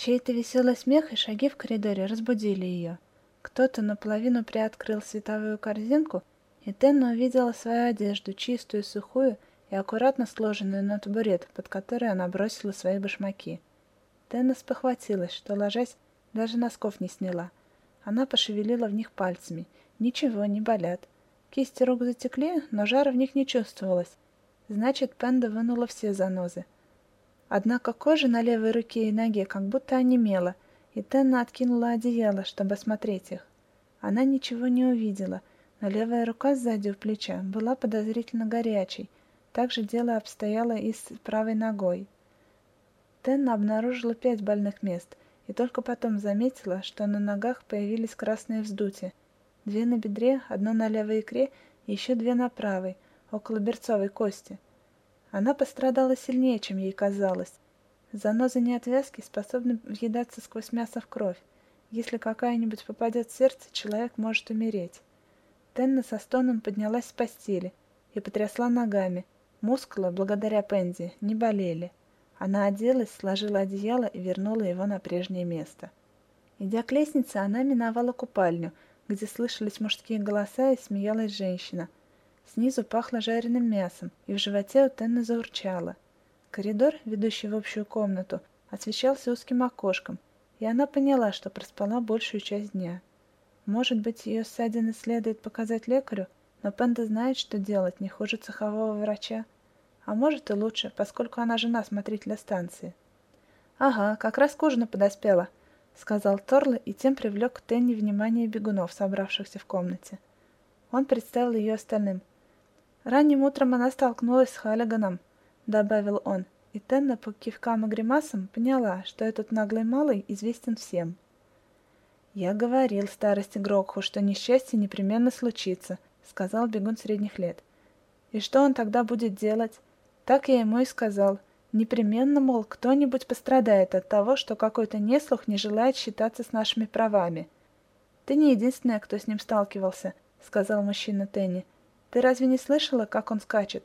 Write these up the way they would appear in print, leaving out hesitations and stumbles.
Чей-то веселый смех и шаги в коридоре разбудили ее. Кто-то наполовину приоткрыл световую корзинку, и Тенна увидела свою одежду, чистую, сухую и аккуратно сложенную на табурет, под который она бросила свои башмаки. Тенна спохватилась, что, ложась, даже носков не сняла. Она пошевелила в них пальцами. Ничего, не болят. Кисти рук затекли, но жара в них не чувствовалось. Значит, Пенда вынула все занозы. Однако кожа на левой руке и ноге как будто онемела, и Тенна откинула одеяло, чтобы осмотреть их. Она ничего не увидела, но левая рука сзади у плеча была подозрительно горячей. Так же дело обстояло и с правой ногой. Тенна обнаружила 5 больных мест, и только потом заметила, что на ногах появились красные вздутия. 2 на бедре, 1 на левой икре и еще 2 на правой, около берцовой кости. Она пострадала сильнее, чем ей казалось. Занозы неотвязки способны въедаться сквозь мясо в кровь. Если какая-нибудь попадет в сердце, человек может умереть. Тенна со стоном поднялась с постели и потрясла ногами. Мускулы, благодаря Пенди, не болели. Она оделась, сложила одеяло и вернула его на прежнее место. Идя к лестнице, она миновала купальню, где слышались мужские голоса и смеялась женщина. Снизу пахло жареным мясом, и в животе у Тенны заурчало. Коридор, ведущий в общую комнату, освещался узким окошком, и она поняла, что проспала большую часть дня. Может быть, ее ссадины следует показать лекарю, но Пенда знает, что делать, не хуже цехового врача. А может и лучше, поскольку она жена смотрителя станции. «Ага, как раз к ужину подоспела», — сказал Торла и тем привлек к Тенни внимание бегунов, собравшихся в комнате. Он представил ее остальным. «Ранним утром она столкнулась с Халлиганом», — добавил он, и Тенна по кивкам и гримасам поняла, что этот наглый малый известен всем. «Я говорил старости Грокху, что несчастье непременно случится», — сказал бегун средних лет. «И что он тогда будет делать?» «Так я ему и сказал. Непременно, мол, кто-нибудь пострадает от того, что какой-то неслух не желает считаться с нашими правами». «Ты не единственная, кто с ним сталкивался», — сказал мужчина Тенни. «Ты разве не слышала, как он скачет?»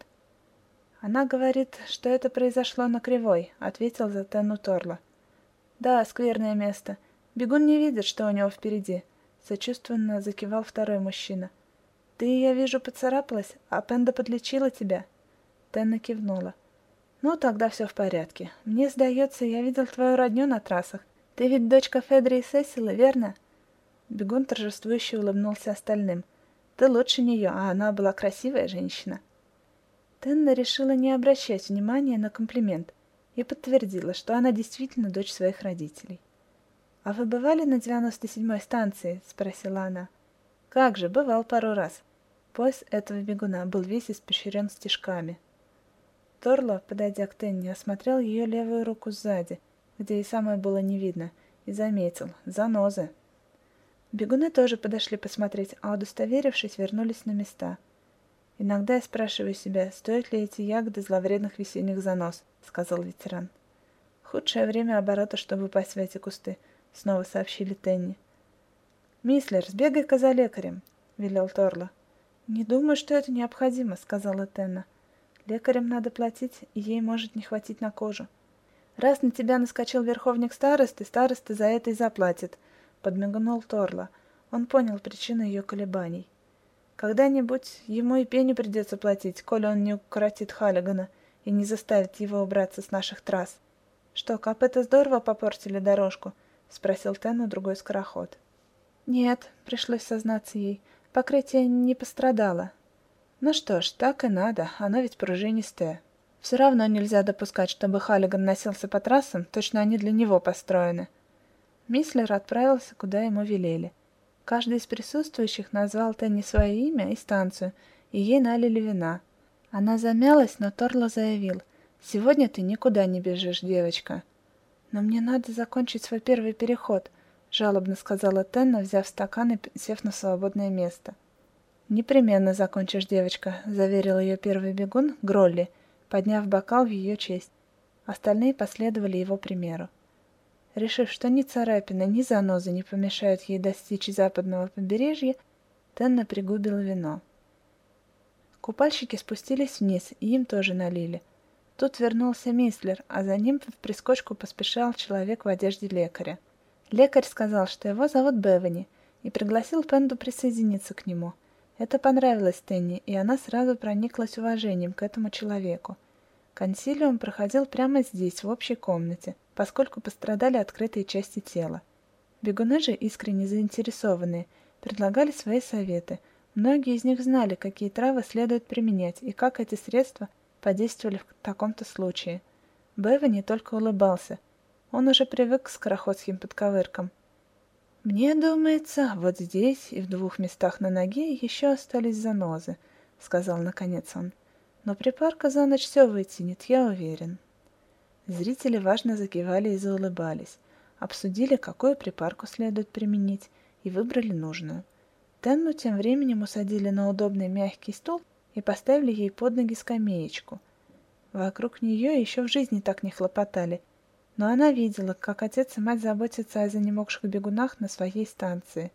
«Она говорит, что это произошло на Кривой», — ответил за Тенну Торла. «Да, скверное место. Бегун не видит, что у него впереди», — сочувственно закивал второй мужчина. «Ты, я вижу, поцарапалась, а Пенда подлечила тебя?» Тенна кивнула. «Ну, тогда все в порядке. Мне сдается, я видел твою родню на трассах. Ты ведь дочка Федри и Сесилы, верно?» Бегун торжествующе улыбнулся остальным. «Ты лучше нее, а она была красивая женщина». Тенна решила не обращать внимания на комплимент и подтвердила, что она действительно дочь своих родителей. «А вы бывали на 97-й станции?» — спросила она. «Как же, бывал пару раз». Пояс этого бегуна был весь испещрен стежками. Торло, подойдя к Тенни, осмотрел ее левую руку сзади, где и самое было не видно, и заметил — занозы. Бегуны тоже подошли посмотреть, а удостоверившись, вернулись на места. «Иногда я спрашиваю себя, стоят ли эти ягоды зловредных весенних занос», — сказал ветеран. «Худшее время оборота, чтобы упасть в эти кусты», — снова сообщили Тенни. «Мислер, сбегай-ка за лекарем», — велел Торло. «Не думаю, что это необходимо», — сказала Тенна. «Лекарям надо платить, и ей может не хватить на кожу». «Раз на тебя наскочил верховник старосты, староста за это и заплатит», — подмигнул Торло. Он понял причину ее колебаний. «Когда-нибудь ему и пеню придется платить, коли он не укоротит Халлигана и не заставит его убраться с наших трасс». «Что, копыта здорово попортили дорожку?» — спросил Тенну другой скороход. «Нет», — пришлось сознаться ей, — «покрытие не пострадало». «Ну что ж, так и надо, оно ведь пружинистое. Все равно нельзя допускать, чтобы Халлиган носился по трассам, точно они для него построены». Мислер отправился, куда ему велели. Каждый из присутствующих назвал Тенни свое имя и станцию, и ей налили вина. Она замялась, но Торло заявил: «Сегодня ты никуда не бежишь, девочка». «Но мне надо закончить свой первый переход», — жалобно сказала Тенна, взяв стакан и сев на свободное место. «Непременно закончишь, девочка», — заверил ее первый бегун, Гролли, подняв бокал в ее честь. Остальные последовали его примеру. Решив, что ни царапины, ни занозы не помешают ей достичь западного побережья, Тенна пригубила вино. Купальщики спустились вниз, и им тоже налили. Тут вернулся Мислер, а за ним в прискочку поспешал человек в одежде лекаря. Лекарь сказал, что его зовут Бевани, и пригласил Пенду присоединиться к нему. Это понравилось Тенни, и она сразу прониклась уважением к этому человеку. Консилиум проходил прямо здесь, в общей комнате, поскольку пострадали открытые части тела. Бегуны же, искренне заинтересованные, предлагали свои советы. Многие из них знали, какие травы следует применять и как эти средства подействовали в таком-то случае. Бевани только улыбался. Он уже привык к скороходским подковыркам. «Мне думается, вот здесь и в 2 местах на ноге еще остались занозы», — сказал наконец он. «Но припарка за ночь все вытянет, я уверен». Зрители важно закивали и заулыбались, обсудили, какую припарку следует применить, и выбрали нужную. Тенну тем временем усадили на удобный мягкий стул и поставили ей под ноги скамеечку. Вокруг нее еще в жизни так не хлопотали, но она видела, как отец и мать заботятся о занемогших бегунах на своей станции.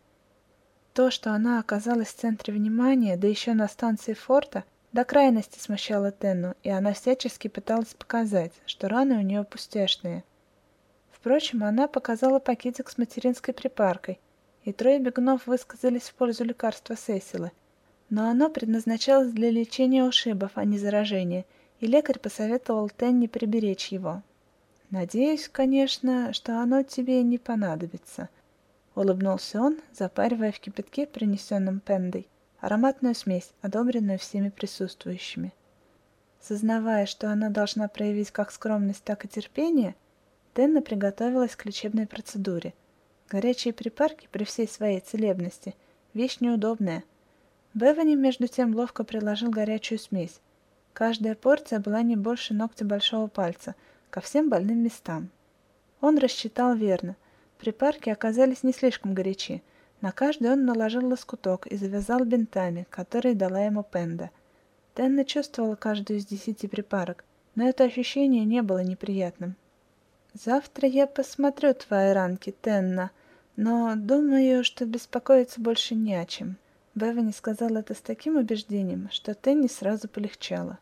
То, что она оказалась в центре внимания, да еще на станции форта, до крайности смущало Тенну, и она всячески пыталась показать, что раны у нее пустяшные. Впрочем, она показала пакетик с материнской припаркой, и 3 бегунов высказались в пользу лекарства Сесилы. Но оно предназначалось для лечения ушибов, а не заражения, и лекарь посоветовал Тенни приберечь его. «Надеюсь, конечно, что оно тебе не понадобится», — улыбнулся он, запаривая в кипятке, принесенном Пендой, ароматную смесь, одобренную всеми присутствующими. Сознавая, что она должна проявить как скромность, так и терпение, Тенна приготовилась к лечебной процедуре. Горячие припарки при всей своей целебности — вещь неудобная. Бевани, между тем, ловко приложил горячую смесь. Каждая порция была не больше ногтя большого пальца, ко всем больным местам. Он рассчитал верно. Припарки оказались не слишком горячи. На каждый он наложил лоскуток и завязал бинтами, которые дала ему Пенда. Тенна чувствовала каждую из 10 припарок, но это ощущение не было неприятным. «Завтра я посмотрю твои ранки, Тенна, но думаю, что беспокоиться больше не о чем». Бевани сказал это с таким убеждением, что Тенни сразу полегчало.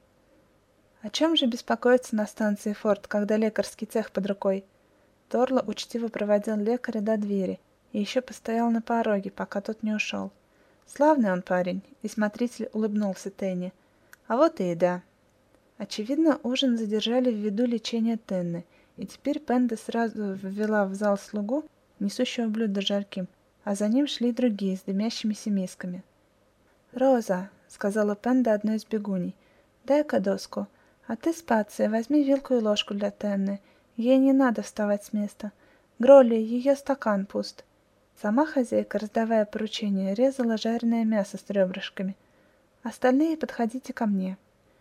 «О чем же беспокоиться на станции форт, когда лекарский цех под рукой?» Торло учтиво проводил лекаря до двери и еще постоял на пороге, пока тот не ушел. Славный он парень, и смотритель улыбнулся Тенни. А вот и еда. Очевидно, ужин задержали ввиду лечения Тенны, и теперь Пенда сразу ввела в зал слугу, несущего блюдо жарким, а за ним шли другие с дымящимися мисками. «Роза», — сказала Пенда одной из бегуней, — «дай-ка доску. А ты, Спация, возьми вилку и ложку для Тенны. Ей не надо вставать с места. Гролли, ее стакан пуст». Сама хозяйка, раздавая поручения, резала жареное мясо с ребрышками. «Остальные подходите ко мне».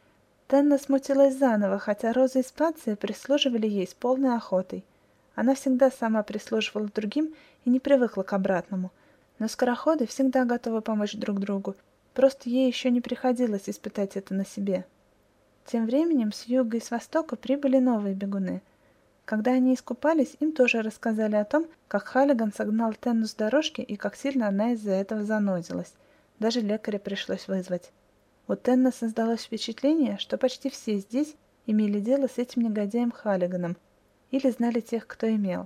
Тенна смутилась заново, хотя Роза и Спация прислуживали ей с полной охотой. Она всегда сама прислуживала другим и не привыкла к обратному. Но скороходы всегда готовы помочь друг другу, просто ей еще не приходилось испытать это на себе. Тем временем с юга и с востока прибыли новые бегуны. Когда они искупались, им тоже рассказали о том, как Халлиган согнал Тенну с дорожки и как сильно она из-за этого занозилась. Даже лекаря пришлось вызвать. У Тенны создалось впечатление, что почти все здесь имели дело с этим негодяем Халлиганом или знали тех, кто имел.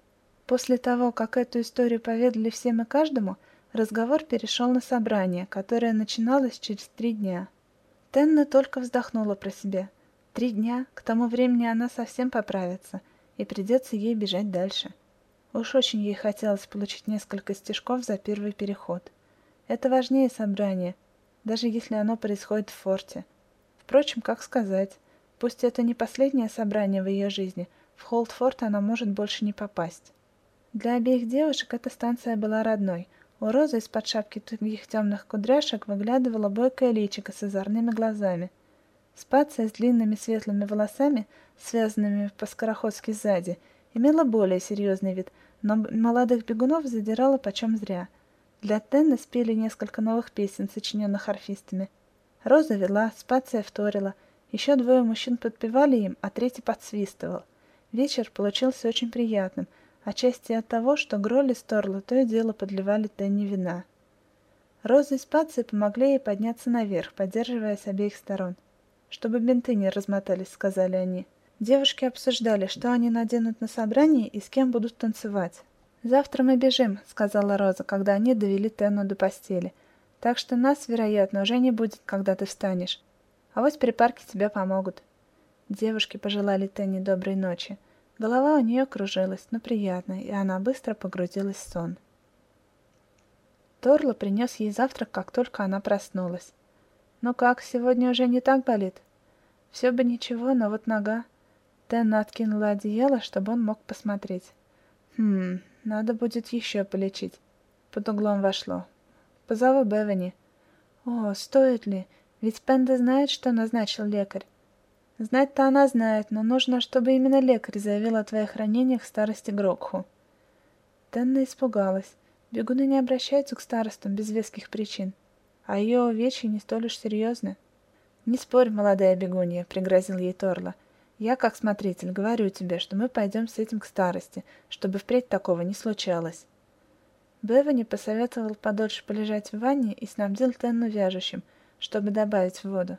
После того, как эту историю поведали всем и каждому, разговор перешел на собрание, которое начиналось через 3 дня. Тенна только вздохнула про себя. 3 дня, к тому времени она совсем поправится, и придется ей бежать дальше. Уж очень ей хотелось получить несколько стежков за первый переход. Это важнее собрания, даже если оно происходит в форте. Впрочем, как сказать, пусть это не последнее собрание в ее жизни, в Холдфорт она может больше не попасть. Для обеих девушек эта станция была родной. У Розы из-под шапки тугих темных кудряшек выглядывала бойкое личико с озорными глазами. Спация с длинными светлыми волосами, связанными по-скороходски сзади, имела более серьезный вид, но молодых бегунов задирала почем зря. Для Тенны спели несколько новых песен, сочиненных арфистами. Роза вела, Спация вторила. Еще 2 мужчин подпевали им, а 3 подсвистывал. Вечер получился очень приятным, отчасти от того, что Гролли с Торло то и дело подливали Тенни вина. Роза и Спация помогли ей подняться наверх, поддерживая с обеих сторон. чтобы бинты не размотались», — сказали они. Девушки обсуждали, что они наденут на собрании и с кем будут танцевать. «Завтра мы бежим», — сказала Роза, когда они довели Тенну до постели. «Так что нас, вероятно, уже не будет, когда ты встанешь. А вот припарки тебе помогут». Девушки пожелали Тенне доброй ночи. Голова у нее кружилась, но приятно, и она быстро погрузилась в сон. Торло принес ей завтрак, как только она проснулась. «Ну как, сегодня уже не так болит?» «Все бы ничего, но вот нога». Тенна откинула одеяло, чтобы он мог посмотреть. Надо будет еще полечить». Под углом вошло. «Позову Бевани». «О, стоит ли? Ведь Пенда знает, что назначил лекарь». «Знать-то она знает, но нужно, чтобы именно лекарь заявил о твоих ранениях старости Грокху». Тенна испугалась. Бегуны не обращаются к старостам без веских причин, а ее увечья не столь уж серьезны. «Не спорь, молодая бегунья», — пригрозил ей Торло. «Я, как смотритель, говорю тебе, что мы пойдем с этим к старости, чтобы впредь такого не случалось». Бевани посоветовал подольше полежать в ванне и снабдил Тенну вяжущим, чтобы добавить в воду.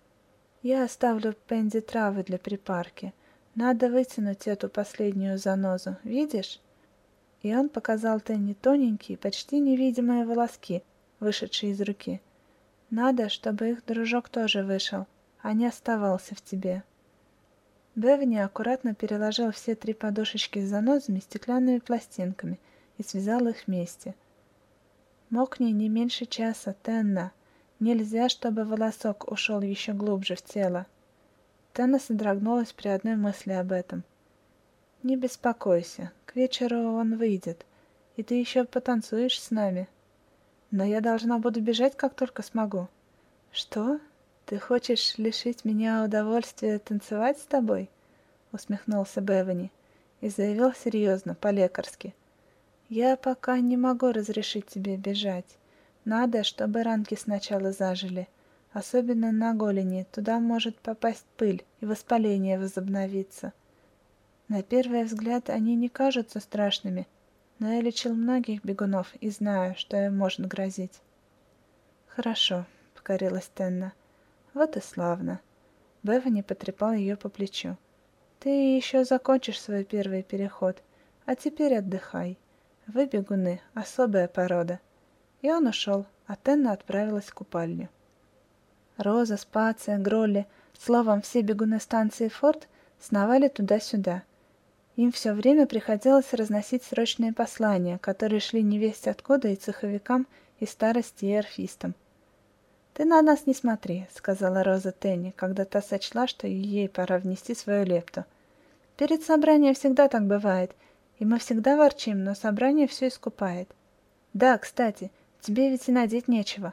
«Я оставлю Пенди травы для припарки. Надо вытянуть эту последнюю занозу, видишь?» И он показал Тенне тоненькие, почти невидимые волоски, вышедшие из руки. «Надо, чтобы их дружок тоже вышел, а не оставался в тебе». Бевани аккуратно переложил все 3 подушечки с занозами стеклянными пластинками и связал их вместе. «Мокни не меньше часа, Тенна. Нельзя, чтобы волосок ушел еще глубже в тело». Тенна содрогнулась при одной мысли об этом. «Не беспокойся, к вечеру он выйдет, и ты еще потанцуешь с нами. Но я должна буду бежать, как только смогу». «Что? Ты хочешь лишить меня удовольствия танцевать с тобой?» — усмехнулся Бевани и заявил серьезно, по-лекарски. «Я пока не могу разрешить тебе бежать. Надо, чтобы ранки сначала зажили. Особенно на голени, туда может попасть пыль, и воспаление возобновится. На первый взгляд они не кажутся страшными, но я лечил многих бегунов и знаю, что им может грозить». «Хорошо», — покорилась Тенна. «Вот и славно». Бевани потрепал ее по плечу. «Ты еще закончишь свой первый переход, а теперь отдыхай. Вы, бегуны, особая порода». И он ушел, а Тенна отправилась в купальню. Роза, Спация, Гролли, словом, все бегуны станции Форт сновали туда-сюда. Им все время приходилось разносить срочные послания, которые шли невесть откуда и цеховикам, и старости, и орфистам. «Ты на нас не смотри», — сказала Роза Тенни, когда та сочла, что ей пора внести свою лепту. «Перед собранием всегда так бывает, и мы всегда ворчим, но собрание все искупает. Да, кстати, тебе ведь и надеть нечего».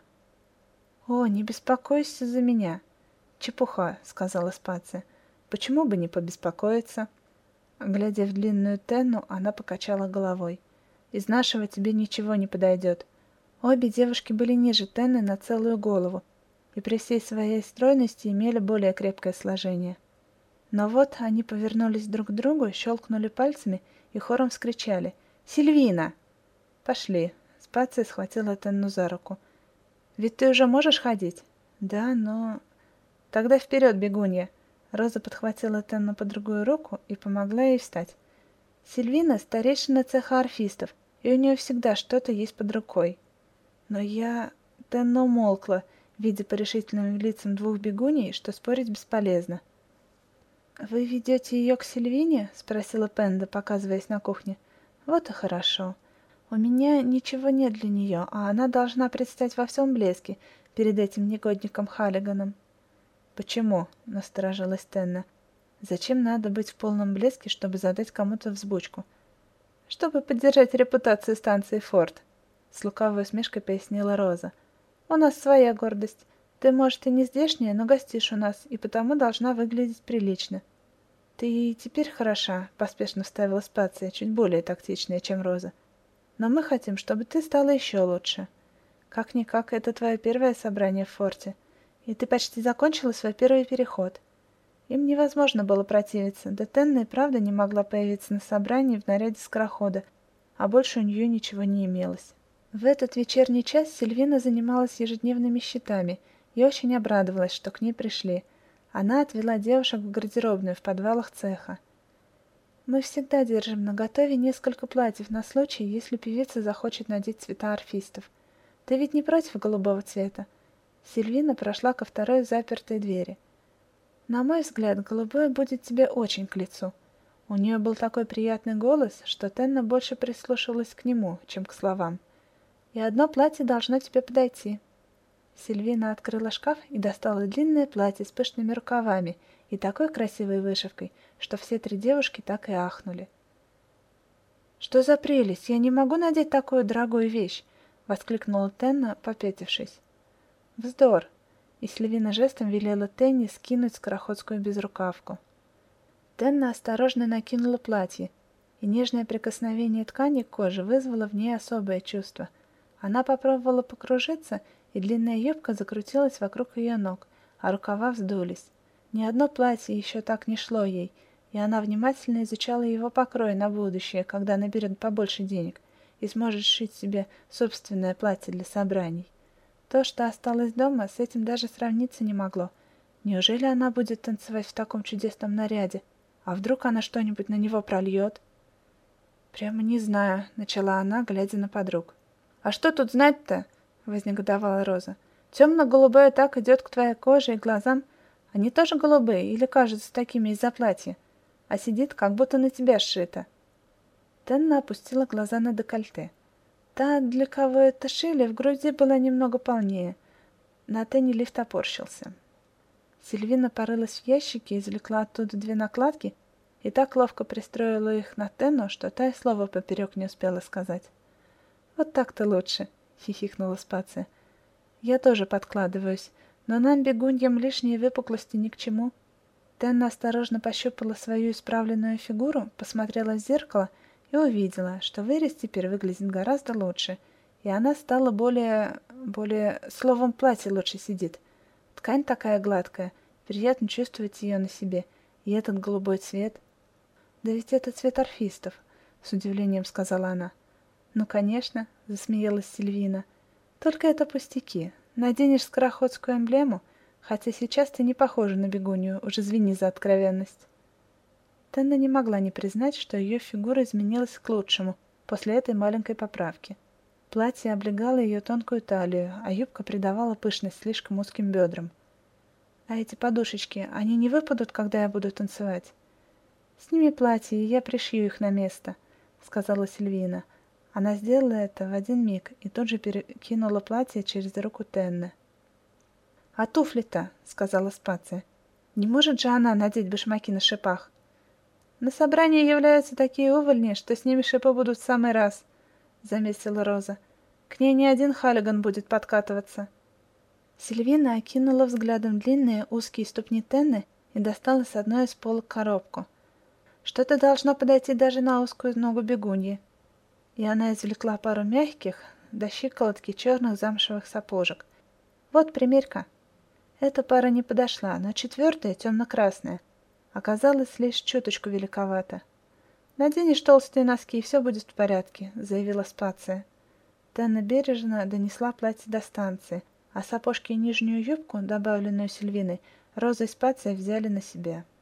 «О, не беспокойся за меня». «Чепуха», — сказала Спация. «Почему бы не побеспокоиться?» Глядя в длинную Тенну, она покачала головой. «Из нашего тебе ничего не подойдет». Обе девушки были ниже Тенны на целую голову и при всей своей стройности имели более крепкое сложение. Но вот они повернулись друг к другу, щелкнули пальцами и хором вскричали: «Сильвина!» «Пошли!» — Спация схватила Тенну за руку. «Ведь ты уже можешь ходить?» «Да, но...» «Тогда вперед, бегунья!» Роза подхватила Тенну под другую руку и помогла ей встать. «Сильвина — старейшина цеха орфистов, и у нее всегда что-то есть под рукой». «Но я...» Тенна умолкла, видя по решительным лицам 2 бегуней, что спорить бесполезно. «Вы ведете ее к Сильвине?» — спросила Пенда, показываясь на кухне. «Вот и хорошо. У меня ничего нет для нее, а она должна предстать во всем блеске перед этим негодником Халлиганом». «Почему?» — насторожилась Тенна. «Зачем надо быть в полном блеске, чтобы задать кому-то взбучку?» «Чтобы поддержать репутацию станции Форт», — с лукавой усмешкой пояснила Роза. «У нас своя гордость. Ты, может, и не здешняя, но гостишь у нас, и потому должна выглядеть прилично». «Ты и теперь хороша», — поспешно вставила Спация, чуть более тактичная, чем Роза. «Но мы хотим, чтобы ты стала еще лучше. Как-никак, это твое первое собрание в форте, и ты почти закончила свой первый переход». Им невозможно было противиться, да Тенна и правда не могла появиться на собрании в наряде скорохода, а больше у нее ничего не имелось. В этот вечерний час Сильвина занималась ежедневными счетами и очень обрадовалась, что к ней пришли. Она отвела девушек в гардеробную в подвалах цеха. «Мы всегда держим наготове несколько платьев на случай, если певица захочет надеть цвета орфистов. Ты ведь не против голубого цвета?» Сильвина прошла ко второй запертой двери. «На мой взгляд, голубое будет тебе очень к лицу». У нее был такой приятный голос, что Тенна больше прислушивалась к нему, чем к словам. «И одно платье должно тебе подойти». Сильвина открыла шкаф и достала длинное платье с пышными рукавами и такой красивой вышивкой, что все три девушки так и ахнули. «Что за прелесть! Я не могу надеть такую дорогую вещь!» — воскликнула Тенна, попятившись. «Вздор!» — и Сильвина жестом велела Тенне скинуть скороходскую безрукавку. Тенна осторожно накинула платье, и нежное прикосновение ткани к коже вызвало в ней особое чувство. Она попробовала покружиться, и длинная юбка закрутилась вокруг ее ног, а рукава вздулись. Ни одно платье еще так не шло ей, и она внимательно изучала его покрой на будущее, когда наберет побольше денег и сможет сшить себе собственное платье для собраний. То, что осталось дома, с этим даже сравниться не могло. Неужели она будет танцевать в таком чудесном наряде? А вдруг она что-нибудь на него прольет? «Прямо не знаю», — начала она, глядя на подруг. «А что тут знать-то?» — вознегодовала Роза. «Темно-голубое так идет к твоей коже и глазам. Они тоже голубые или кажутся такими из-за платья? А сидит, как будто на тебя сшито». Тенна опустила глаза на декольте. Та, для кого это шили, в груди была немного полнее. На Тенне лифт топорщился. Сильвина порылась в ящике, извлекла оттуда 2 накладки и так ловко пристроила их на Тенну, что та и слова поперек не успела сказать. «Вот так-то лучше», — хихикнула Спация. «Я тоже подкладываюсь, но нам, бегуньям, лишние выпуклости ни к чему». Тенна осторожно пощупала свою исправленную фигуру, посмотрела в зеркало и увидела, что вырез теперь выглядит гораздо лучше, и она стала более... словом, платье лучше сидит. Ткань такая гладкая, приятно чувствовать ее на себе, и этот голубой цвет. «Да ведь это цвет орфистов», — с удивлением сказала она. «Ну, конечно», — засмеялась Сильвина. «Только это пустяки. Наденешь скороходскую эмблему, хотя сейчас ты не похожа на бегунью, уж извини за откровенность». Тенна не могла не признать, что ее фигура изменилась к лучшему после этой маленькой поправки. Платье облегало ее тонкую талию, а юбка придавала пышность слишком узким бедрам. «А эти подушечки, они не выпадут, когда я буду танцевать?» «Сними платье, и я пришью их на место», — сказала Сильвина. Она сделала это в один миг и тут же перекинула платье через руку Тенны. «А туфли-то?» — сказала Спация. «Не может же она надеть башмаки на шипах?» «На собрании являются такие увольни, что с ними шипы будут в самый раз», — заметила Роза. «К ней ни один халиган будет подкатываться». Сильвина окинула взглядом длинные узкие ступни Тенны и достала с одной из полок коробку. «Что-то должно подойти даже на узкую ногу бегуньи». И она извлекла пару мягких, до щиколотки черных замшевых сапожек. «Вот, примерь-ка». Эта пара не подошла, но 4-я, темно-красная, оказалась лишь чуточку великовата. «Наденешь толстые носки, и все будет в порядке», — заявила Спация. Тенна бережно донесла платье до станции, а сапожки и нижнюю юбку, добавленную Сильвиной, Роза и Спация взяли на себя.